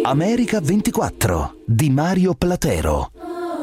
America 24 di Mario Platero.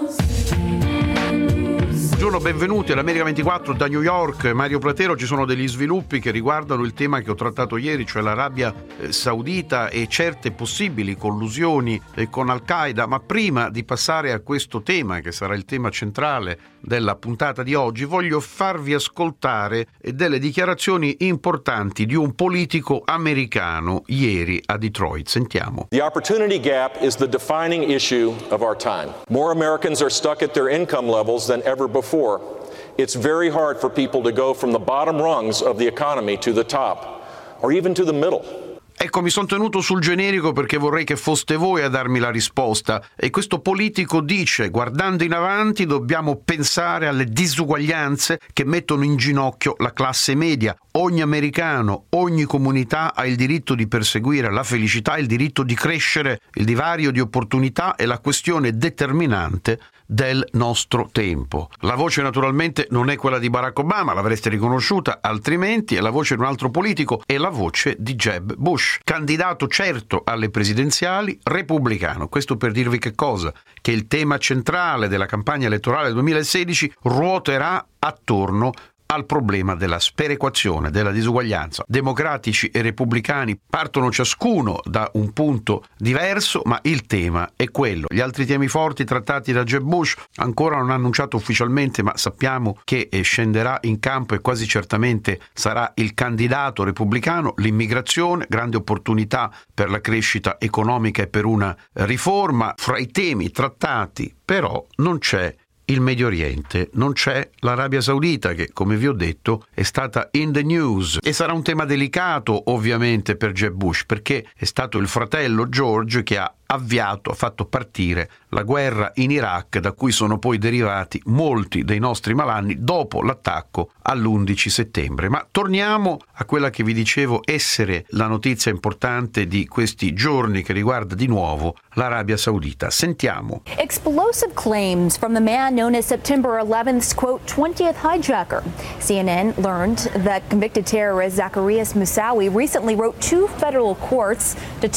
Buongiorno, benvenuti all'America 24 da New York. Mario Platero. Ci sono degli sviluppi che riguardano il tema che ho trattato ieri, cioè l'Arabia Saudita e certe possibili collusioni con Al-Qaeda. Ma prima di passare a questo tema, che sarà il tema centrale della puntata di oggi, voglio farvi ascoltare delle dichiarazioni importanti di un politico americano ieri a Detroit. Sentiamo. The opportunity gap is the defining issue of our time. More Americans are stuck at their income levels than ever before. It's very hard for people to go from the bottom rungs of the economy to the top, or even to the middle. Ecco, mi sono tenuto sul generico perché vorrei che foste voi a darmi la risposta. E questo politico dice: guardando in avanti dobbiamo pensare alle disuguaglianze che mettono in ginocchio la classe media. Ogni americano, ogni comunità ha il diritto di perseguire la felicità, il diritto di crescere. Il divario di opportunità è la questione determinante del nostro tempo. La voce naturalmente non è quella di Barack Obama, l'avreste riconosciuta, altrimenti è la voce di un altro politico, è la voce di Jeb Bush, candidato certo alle presidenziali, repubblicano. Questo per dirvi che cosa? Che il tema centrale della campagna elettorale del 2016 ruoterà attorno al problema della sperequazione, della disuguaglianza. Democratici e repubblicani partono ciascuno da un punto diverso, ma il tema è quello. Gli altri temi forti trattati da Jeb Bush ancora non annunciato ufficialmente, ma sappiamo che scenderà in campo e quasi certamente sarà il candidato repubblicano: l'immigrazione, grande opportunità per la crescita economica e per una riforma. Fra i temi trattati però non c'è il Medio Oriente, non c'è l'Arabia Saudita, che, come vi ho detto, è stata in the news, e sarà un tema delicato ovviamente per Jeb Bush, perché è stato il fratello George che ha fatto partire la guerra in Iraq, da cui sono poi derivati molti dei nostri malanni dopo l'attacco all'11 settembre. Ma torniamo a quella che vi dicevo essere la notizia importante di questi giorni, che riguarda di nuovo l'Arabia Saudita. Sentiamo. Explosive claims from the man known as September 11th's, quote, 20th hijacker. CNN learned that convicted terrorist Zacarias Moussaoui recently wrote to two federal courts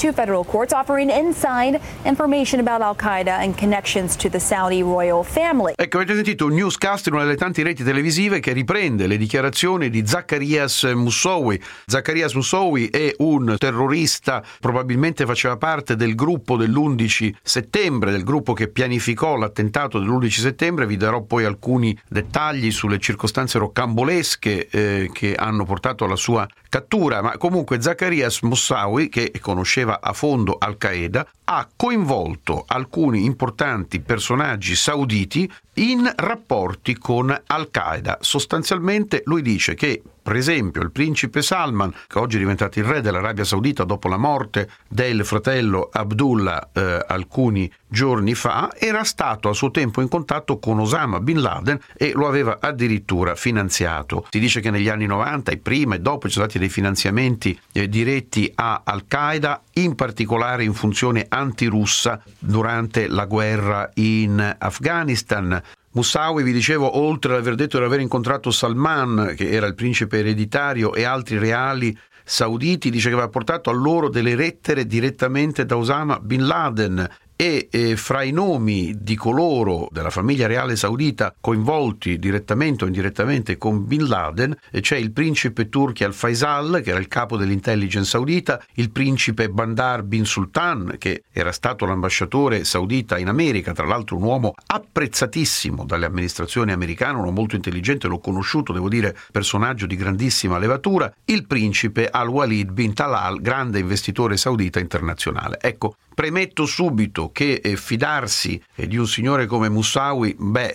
offering inside information about Al-Qaeda and connections to the Saudi royal family. Ecco, avete sentito un newscast in una delle tante reti televisive che riprende le dichiarazioni di Zacarias Moussaoui. Zacarias Moussaoui è un terrorista, probabilmente faceva parte del gruppo dell'11 settembre, del gruppo che pianificò l'attentato dell'11 settembre. Vi darò poi alcuni dettagli sulle circostanze rocambolesche che hanno portato alla sua cattura, ma comunque Zacarias Moussaoui, che conosceva a fondo Al-Qaeda, ha coinvolto alcuni importanti personaggi sauditi in rapporti con Al-Qaeda. Sostanzialmente lui dice che, per esempio, il principe Salman, che oggi è diventato il re dell'Arabia Saudita dopo la morte del fratello Abdullah alcuni giorni fa, era stato a suo tempo in contatto con Osama Bin Laden e lo aveva addirittura finanziato. Si dice che negli anni 90 e prima e dopo ci sono stati dei finanziamenti diretti a Al-Qaeda, in particolare in funzione antirussa durante la guerra in Afghanistan. Moussaoui, vi dicevo, oltre ad aver detto di aver incontrato Salman, che era il principe ereditario, e altri reali sauditi, dice che aveva portato a loro delle lettere direttamente da Osama Bin Laden. E fra i nomi di coloro della famiglia reale saudita coinvolti direttamente o indirettamente con Bin Laden c'è il principe Turki al-Faisal, che era il capo dell'intelligence saudita, il principe Bandar bin Sultan, che era stato l'ambasciatore saudita in America, tra l'altro un uomo apprezzatissimo dalle amministrazioni americane, uno molto intelligente, l'ho conosciuto, devo dire, personaggio di grandissima levatura, il principe Al-Walid bin Talal, grande investitore saudita internazionale. Ecco, premetto subito che fidarsi di un signore come Moussaoui,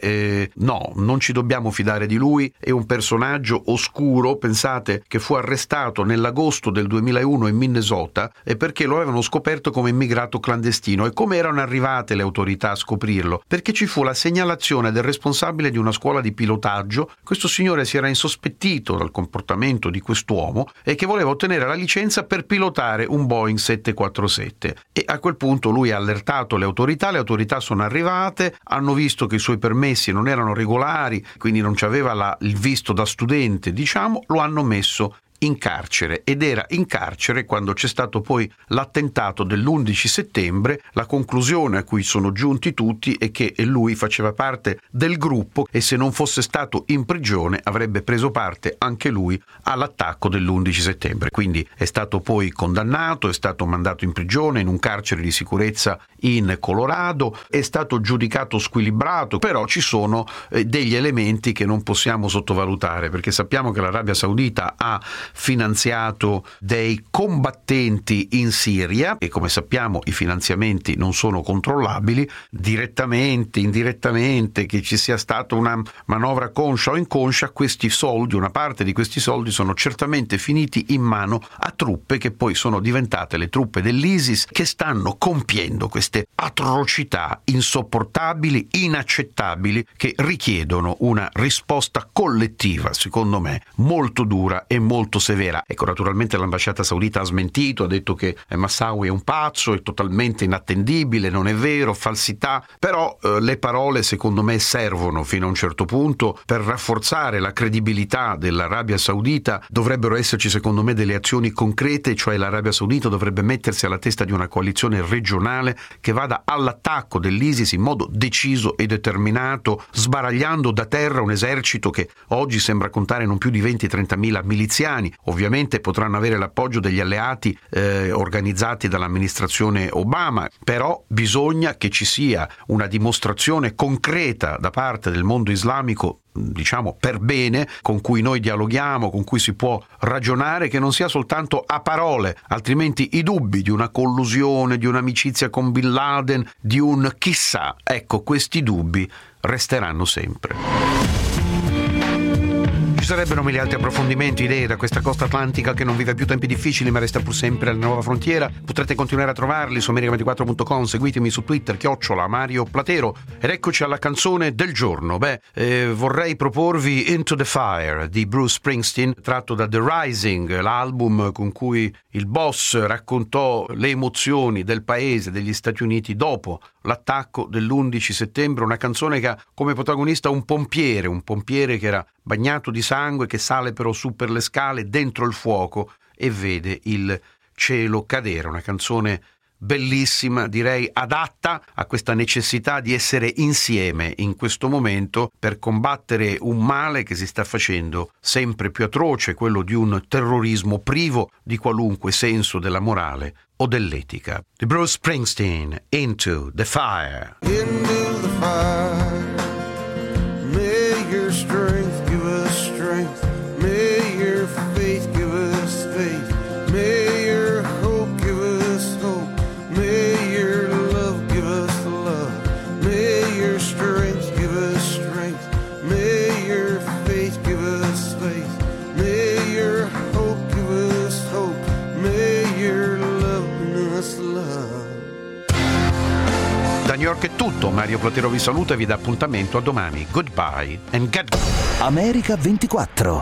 no, non ci dobbiamo fidare di lui, è un personaggio oscuro. Pensate che fu arrestato nell'agosto del 2001 in Minnesota perché lo avevano scoperto come immigrato clandestino. E come erano arrivate le autorità a scoprirlo? Perché ci fu la segnalazione del responsabile di una scuola di pilotaggio. Questo signore si era insospettito dal comportamento di quest'uomo e che voleva ottenere la licenza per pilotare un Boeing 747, e a quel punto lui ha allertato le autorità sono arrivate, hanno visto che i suoi permessi non erano regolari, quindi non c'aveva il visto da studente, diciamo, lo hanno messo in carcere, ed era in carcere quando c'è stato poi l'attentato dell'11 settembre. La conclusione a cui sono giunti tutti è che lui faceva parte del gruppo e se non fosse stato in prigione avrebbe preso parte anche lui all'attacco dell'11 settembre. Quindi è stato poi condannato, è stato mandato in prigione in un carcere di sicurezza in Colorado, è stato giudicato squilibrato, però ci sono degli elementi che non possiamo sottovalutare, perché sappiamo che l'Arabia Saudita ha finanziato dei combattenti in Siria e come sappiamo i finanziamenti non sono controllabili, direttamente, indirettamente, che ci sia stata una manovra conscia o inconscia, questi soldi, una parte di questi soldi sono certamente finiti in mano a truppe che poi sono diventate le truppe dell'ISIS, che stanno compiendo queste atrocità insopportabili, inaccettabili, che richiedono una risposta collettiva, secondo me, molto dura e molto severa. Ecco, naturalmente l'ambasciata saudita ha smentito, ha detto che Moussaoui è un pazzo, è totalmente inattendibile, non è vero, falsità, però le parole secondo me servono fino a un certo punto per rafforzare la credibilità dell'Arabia Saudita. Dovrebbero esserci secondo me delle azioni concrete, cioè l'Arabia Saudita dovrebbe mettersi alla testa di una coalizione regionale che vada all'attacco dell'ISIS in modo deciso e determinato, sbaragliando da terra un esercito che oggi sembra contare non più di 20-30.000 miliziani. Ovviamente potranno avere l'appoggio degli alleati organizzati dall'amministrazione Obama, però bisogna che ci sia una dimostrazione concreta da parte del mondo islamico, diciamo per bene, con cui noi dialoghiamo, con cui si può ragionare, che non sia soltanto a parole, altrimenti i dubbi di una collusione, di un'amicizia con Bin Laden, di un chissà, ecco, questi dubbi resteranno sempre. Ci sarebbero mille altri approfondimenti, idee da questa costa atlantica che non vive più tempi difficili ma resta pur sempre alla nuova frontiera. Potrete continuare a trovarli su America24.com, seguitemi su Twitter, @Mario Platero. Ed eccoci alla canzone del giorno. Vorrei proporvi Into the Fire di Bruce Springsteen, tratto da The Rising, l'album con cui il boss raccontò le emozioni del paese, degli Stati Uniti, dopo l'attacco dell'11 settembre, una canzone che ha come protagonista un pompiere che era bagnato di sangue, che sale però su per le scale dentro il fuoco e vede il cielo cadere. Una canzone bellissima, direi adatta a questa necessità di essere insieme in questo momento per combattere un male che si sta facendo sempre più atroce, quello di un terrorismo privo di qualunque senso della morale o dell'etica. Di Bruce Springsteen, Into the Fire. Into the fire, may your strength give us strength, may your faith give us faith, may your hope give us hope, may your love give us love, may your strength give us strength, may your faith give us faith, may your hope give us hope, may your love give us love. Da New York è tutto, Mario Platero vi saluta e vi dà appuntamento a domani. Goodbye and get... America 24.